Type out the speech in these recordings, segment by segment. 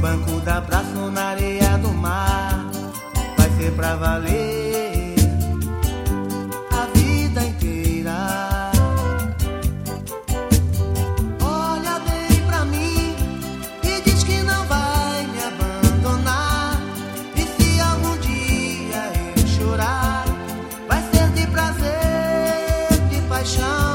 banco da praça ou na areia do mar. Vai ser pra valer a vida inteira. Olha bem pra mim e diz que não vai me abandonar. E se algum dia eu chorar, vai ser de prazer, de paixão.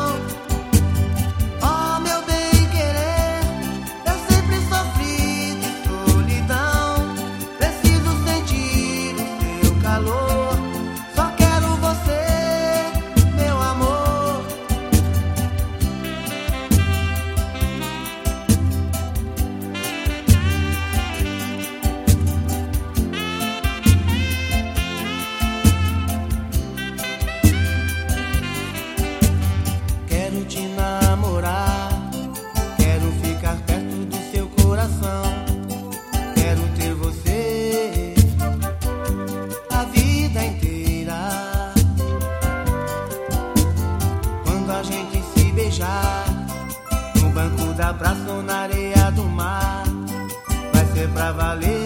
Quero te namorar, quero ficar perto do seu coração. Quero ter você a vida inteira. Quando a gente se beijar, no banco da praça ou na areia do mar, vai ser pra valer